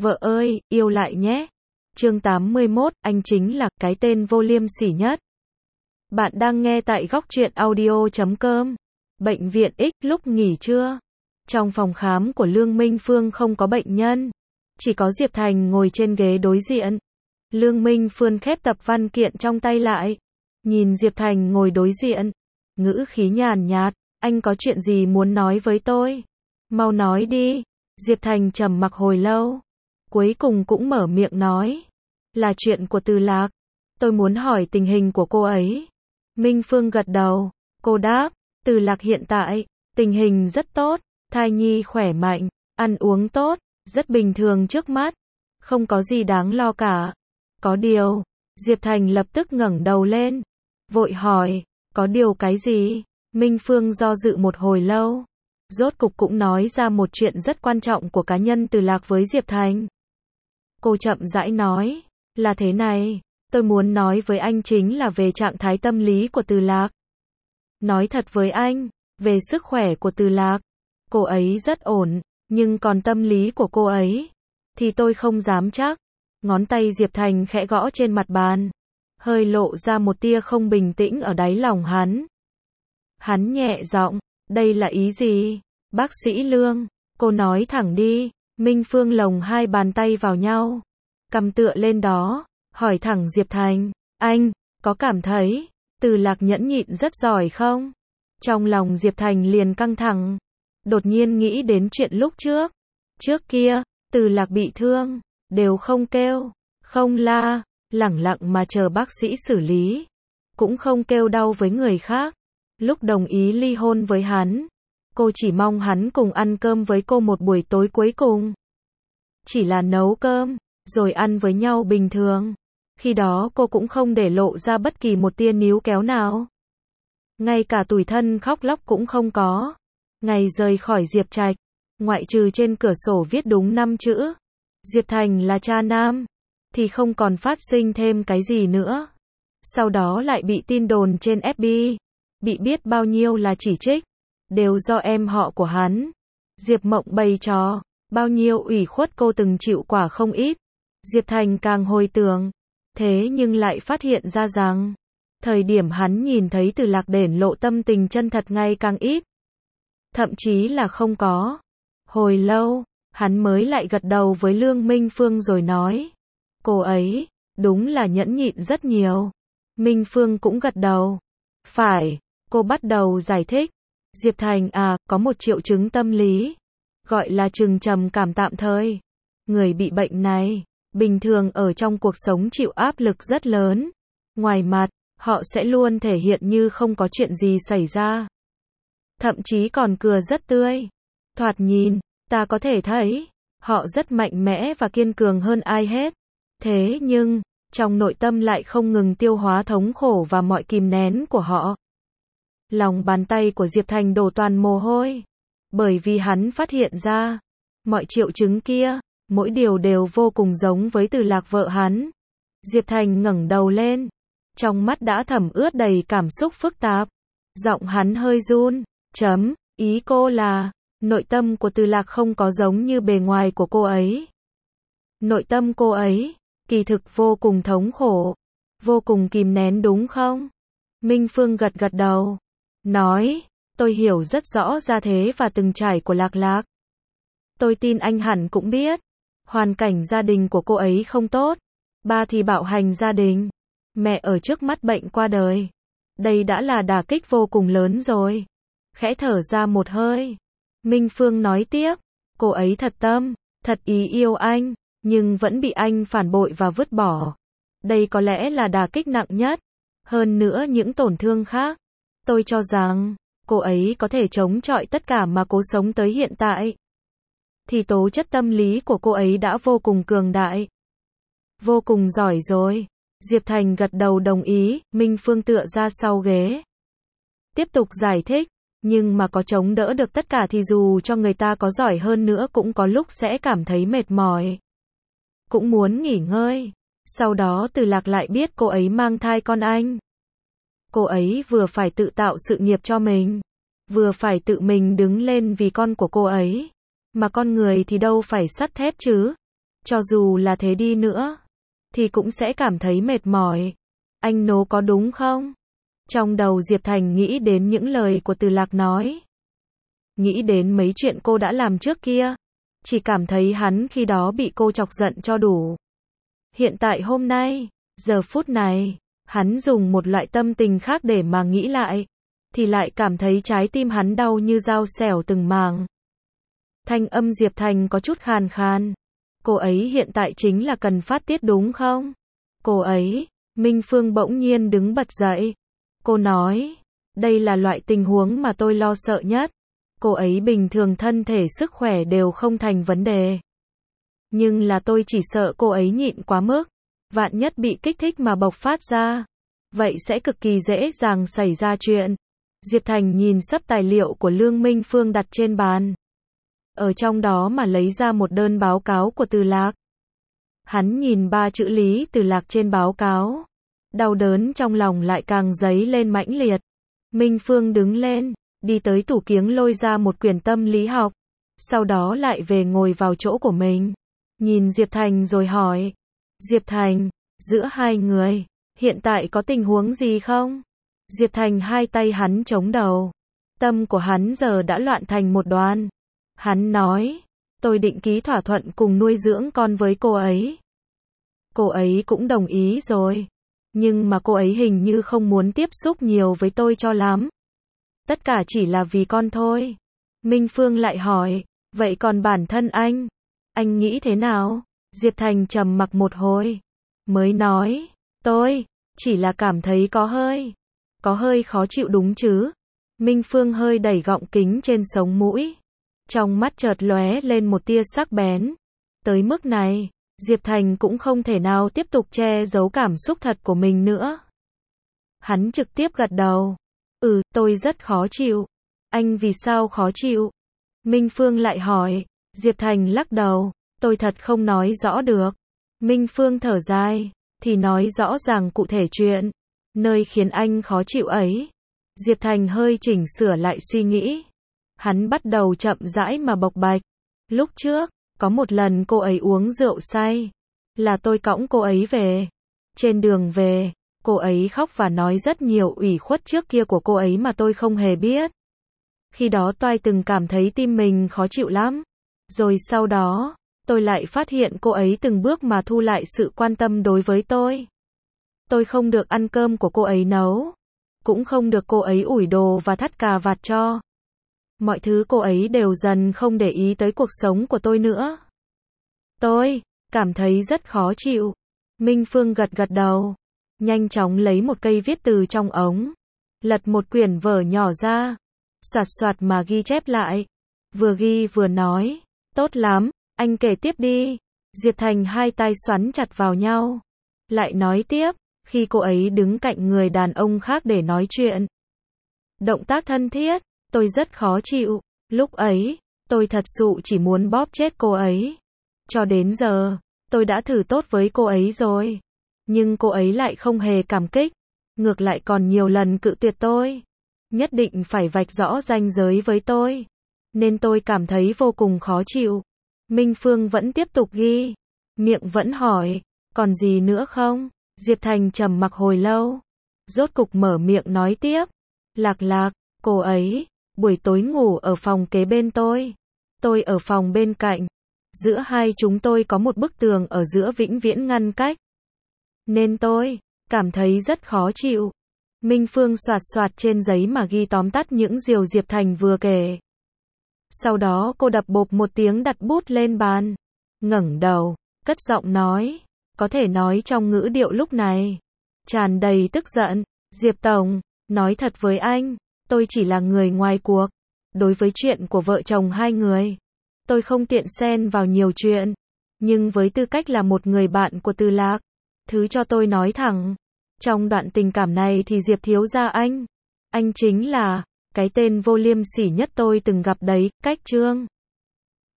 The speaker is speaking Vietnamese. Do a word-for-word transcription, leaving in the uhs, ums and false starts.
Vợ ơi, yêu lại nhé. Chương tám mươi mốt, anh chính là cái tên vô liêm sỉ nhất. Bạn đang nghe tại góc truyện audio chấm com. Bệnh viện X lúc nghỉ trưa. Trong phòng khám của Lương Minh Phương không có bệnh nhân. Chỉ có Diệp Thành ngồi trên ghế đối diện. Lương Minh Phương khép tập văn kiện trong tay lại. Nhìn Diệp Thành ngồi đối diện. Ngữ khí nhàn nhạt, anh có chuyện gì muốn nói với tôi? Mau nói đi. Diệp Thành trầm mặc hồi lâu. Cuối cùng cũng mở miệng nói. Là chuyện của Từ Lạc. Tôi muốn hỏi tình hình của cô ấy. Minh Phương gật đầu. Cô đáp. Từ Lạc hiện tại, tình hình rất tốt. Thai nhi khỏe mạnh, ăn uống tốt, rất bình thường trước mắt. Không có gì đáng lo cả. Có điều. Diệp Thành lập tức ngẩng đầu lên. Vội hỏi. Có điều cái gì? Minh Phương do dự một hồi lâu. Rốt cục cũng nói ra một chuyện rất quan trọng của cá nhân Từ Lạc với Diệp Thành. Cô chậm rãi nói, là thế này, tôi muốn nói với anh chính là về trạng thái tâm lý của Từ Lạc. Nói thật với anh, về sức khỏe của Từ Lạc, cô ấy rất ổn, nhưng còn tâm lý của cô ấy, thì tôi không dám chắc. Ngón tay Diệp Thành khẽ gõ trên mặt bàn, hơi lộ ra một tia không bình tĩnh ở đáy lòng hắn. Hắn nhẹ giọng, đây là ý gì? Bác sĩ Lương, cô nói thẳng đi. Minh Phương lồng hai bàn tay vào nhau, cầm tựa lên đó, hỏi thẳng Diệp Thành, anh, có cảm thấy, Từ Lạc nhẫn nhịn rất giỏi không? Trong lòng Diệp Thành liền căng thẳng, đột nhiên nghĩ đến chuyện lúc trước. Trước kia, Từ Lạc bị thương, đều không kêu, không la, lẳng lặng mà chờ bác sĩ xử lý, cũng không kêu đau với người khác. Lúc đồng ý ly hôn với hắn, cô chỉ mong hắn cùng ăn cơm với cô một buổi tối cuối cùng. Chỉ là nấu cơm, rồi ăn với nhau bình thường. Khi đó cô cũng không để lộ ra bất kỳ một tia níu kéo nào. Ngay cả tủi thân khóc lóc cũng không có. Ngày rời khỏi Diệp Trạch, ngoại trừ trên cửa sổ viết đúng năm chữ. Diệp Thành là cha nam, thì không còn phát sinh thêm cái gì nữa. Sau đó lại bị tin đồn trên ép bê, bị biết bao nhiêu là chỉ trích. Đều do em họ của hắn. Diệp Mộng bày trò, bao nhiêu ủy khuất cô từng chịu quả không ít. Diệp Thành càng hồi tưởng, thế nhưng lại phát hiện ra rằng, thời điểm hắn nhìn thấy Từ Lạc đển lộ tâm tình chân thật ngày càng ít. Thậm chí là không có. Hồi lâu, hắn mới lại gật đầu với Lương Minh Phương rồi nói, cô ấy, đúng là nhẫn nhịn rất nhiều. Minh Phương cũng gật đầu. Phải, cô bắt đầu giải thích. Diệp Thành à, có một triệu chứng tâm lý, gọi là trừng trầm cảm tạm thời. Người bị bệnh này, bình thường ở trong cuộc sống chịu áp lực rất lớn. Ngoài mặt, họ sẽ luôn thể hiện như không có chuyện gì xảy ra. Thậm chí còn cười rất tươi. Thoạt nhìn, ta có thể thấy, họ rất mạnh mẽ và kiên cường hơn ai hết. Thế nhưng, trong nội tâm lại không ngừng tiêu hóa thống khổ và mọi kìm nén của họ. Lòng bàn tay của Diệp Thành đổ toàn mồ hôi. Bởi vì hắn phát hiện ra, mọi triệu chứng kia, mỗi điều đều vô cùng giống với Từ Lạc vợ hắn. Diệp Thành ngẩng đầu lên, trong mắt đã thẩm ướt đầy cảm xúc phức tạp. Giọng hắn hơi run, chấm, ý cô là, nội tâm của Từ Lạc không có giống như bề ngoài của cô ấy. Nội tâm cô ấy, kỳ thực vô cùng thống khổ, vô cùng kìm nén đúng không? Minh Phương gật gật đầu. Nói, tôi hiểu rất rõ gia thế và từng trải của Lạc Lạc. Tôi tin anh hẳn cũng biết, hoàn cảnh gia đình của cô ấy không tốt. Ba thì bạo hành gia đình, mẹ ở trước mắt bệnh qua đời. Đây đã là đả kích vô cùng lớn rồi. Khẽ thở ra một hơi, Minh Phương nói tiếp, cô ấy thật tâm, thật ý yêu anh, nhưng vẫn bị anh phản bội và vứt bỏ. Đây có lẽ là đả kích nặng nhất. Hơn nữa những tổn thương khác. Tôi cho rằng, cô ấy có thể chống chọi tất cả mà cố sống tới hiện tại. Thì tố chất tâm lý của cô ấy đã vô cùng cường đại. Vô cùng giỏi rồi. Diệp Thành gật đầu đồng ý, Minh Phương tựa ra sau ghế. Tiếp tục giải thích, nhưng mà có chống đỡ được tất cả thì dù cho người ta có giỏi hơn nữa cũng có lúc sẽ cảm thấy mệt mỏi. Cũng muốn nghỉ ngơi. Sau đó Từ Lạc lại biết cô ấy mang thai con anh. Cô ấy vừa phải tự tạo sự nghiệp cho mình, vừa phải tự mình đứng lên vì con của cô ấy. Mà con người thì đâu phải sắt thép chứ. Cho dù là thế đi nữa, thì cũng sẽ cảm thấy mệt mỏi. Anh nố có đúng không? Trong đầu Diệp Thành nghĩ đến những lời của Từ Lạc nói. Nghĩ đến mấy chuyện cô đã làm trước kia. Chỉ cảm thấy hắn khi đó bị cô chọc giận cho đủ. Hiện tại hôm nay, giờ phút này, hắn dùng một loại tâm tình khác để mà nghĩ lại. Thì lại cảm thấy trái tim hắn đau như dao xẻo từng màng. Thanh âm Diệp Thành có chút khàn khàn. Cô ấy hiện tại chính là cần phát tiết đúng không? Cô ấy, Minh Phương bỗng nhiên đứng bật dậy. Cô nói, đây là loại tình huống mà tôi lo sợ nhất. Cô ấy bình thường thân thể sức khỏe đều không thành vấn đề. Nhưng là tôi chỉ sợ cô ấy nhịn quá mức. Vạn nhất bị kích thích mà bộc phát ra. Vậy sẽ cực kỳ dễ dàng xảy ra chuyện. Diệp Thành nhìn sấp tài liệu của Lương Minh Phương đặt trên bàn. Ở trong đó mà lấy ra một đơn báo cáo của Từ Lạc. Hắn nhìn ba chữ Lý Từ Lạc trên báo cáo. Đau đớn trong lòng lại càng dấy lên mãnh liệt. Minh Phương đứng lên, đi tới tủ kiếng lôi ra một quyển tâm lý học. Sau đó lại về ngồi vào chỗ của mình. Nhìn Diệp Thành rồi hỏi. Diệp Thành, giữa hai người, hiện tại có tình huống gì không? Diệp Thành hai tay hắn chống đầu. Tâm của hắn giờ đã loạn thành một đoàn. Hắn nói, tôi định ký thỏa thuận cùng nuôi dưỡng con với cô ấy. Cô ấy cũng đồng ý rồi. Nhưng mà cô ấy hình như không muốn tiếp xúc nhiều với tôi cho lắm. Tất cả chỉ là vì con thôi. Minh Phương lại hỏi, vậy còn bản thân anh? Anh nghĩ thế nào? Diệp Thành trầm mặc một hồi. Mới nói, tôi, chỉ là cảm thấy có hơi. Có hơi khó chịu đúng chứ? Minh Phương hơi đẩy gọng kính trên sống mũi. Trong mắt chợt lóe lên một tia sắc bén. Tới mức này, Diệp Thành cũng không thể nào tiếp tục che giấu cảm xúc thật của mình nữa. Hắn trực tiếp gật đầu. Ừ, tôi rất khó chịu. Anh vì sao khó chịu? Minh Phương lại hỏi. Diệp Thành lắc đầu. Tôi thật không nói rõ được. Minh Phương thở dài. Thì nói rõ ràng cụ thể chuyện. Nơi khiến anh khó chịu ấy. Diệp Thành hơi chỉnh sửa lại suy nghĩ. Hắn bắt đầu chậm rãi mà bộc bạch. Lúc trước, có một lần cô ấy uống rượu say. Là tôi cõng cô ấy về. Trên đường về, cô ấy khóc và nói rất nhiều ủy khuất trước kia của cô ấy mà tôi không hề biết. Khi đó tôi từng cảm thấy tim mình khó chịu lắm. Rồi sau đó, tôi lại phát hiện cô ấy từng bước mà thu lại sự quan tâm đối với tôi. Tôi không được ăn cơm của cô ấy nấu. Cũng không được cô ấy ủi đồ và thắt cà vạt cho. Mọi thứ cô ấy đều dần không để ý tới cuộc sống của tôi nữa. Tôi cảm thấy rất khó chịu. Minh Phương gật gật đầu. Nhanh chóng lấy một cây viết từ trong ống. Lật một quyển vở nhỏ ra. Soạt soạt mà ghi chép lại. Vừa ghi vừa nói. Tốt lắm, anh kể tiếp đi. Diệp Thành hai tay xoắn chặt vào nhau. Lại nói tiếp. Khi cô ấy đứng cạnh người đàn ông khác để nói chuyện. Động tác thân thiết. Tôi rất khó chịu. Lúc ấy, tôi thật sự chỉ muốn bóp chết cô ấy. Cho đến giờ, tôi đã thử tốt với cô ấy rồi. Nhưng cô ấy lại không hề cảm kích. Ngược lại còn nhiều lần cự tuyệt tôi. Nhất định phải vạch rõ ranh giới với tôi. Nên tôi cảm thấy vô cùng khó chịu. Minh Phương vẫn tiếp tục ghi. Miệng vẫn hỏi. Còn gì nữa không? Diệp Thành trầm mặc hồi lâu. Rốt cục mở miệng nói tiếp. Lạc Lạc, cô ấy, buổi tối ngủ ở phòng kế bên tôi. Tôi ở phòng bên cạnh. Giữa hai chúng tôi có một bức tường ở giữa vĩnh viễn ngăn cách. Nên tôi cảm thấy rất khó chịu. Minh Phương soạt soạt trên giấy mà ghi tóm tắt những điều Diệp Thành vừa kể. Sau đó cô đập bộp một tiếng đặt bút lên bàn. Ngẩng đầu, cất giọng nói. Có thể nói trong ngữ điệu lúc này. Tràn đầy tức giận. Diệp Tổng, nói thật với anh. Tôi chỉ là người ngoài cuộc. Đối với chuyện của vợ chồng hai người. Tôi không tiện xen vào nhiều chuyện. Nhưng với tư cách là một người bạn của Từ Lạc. Thứ cho tôi nói thẳng. Trong đoạn tình cảm này thì Diệp thiếu gia anh. Anh chính là cái tên vô liêm sỉ nhất tôi từng gặp đấy, Cách Trương.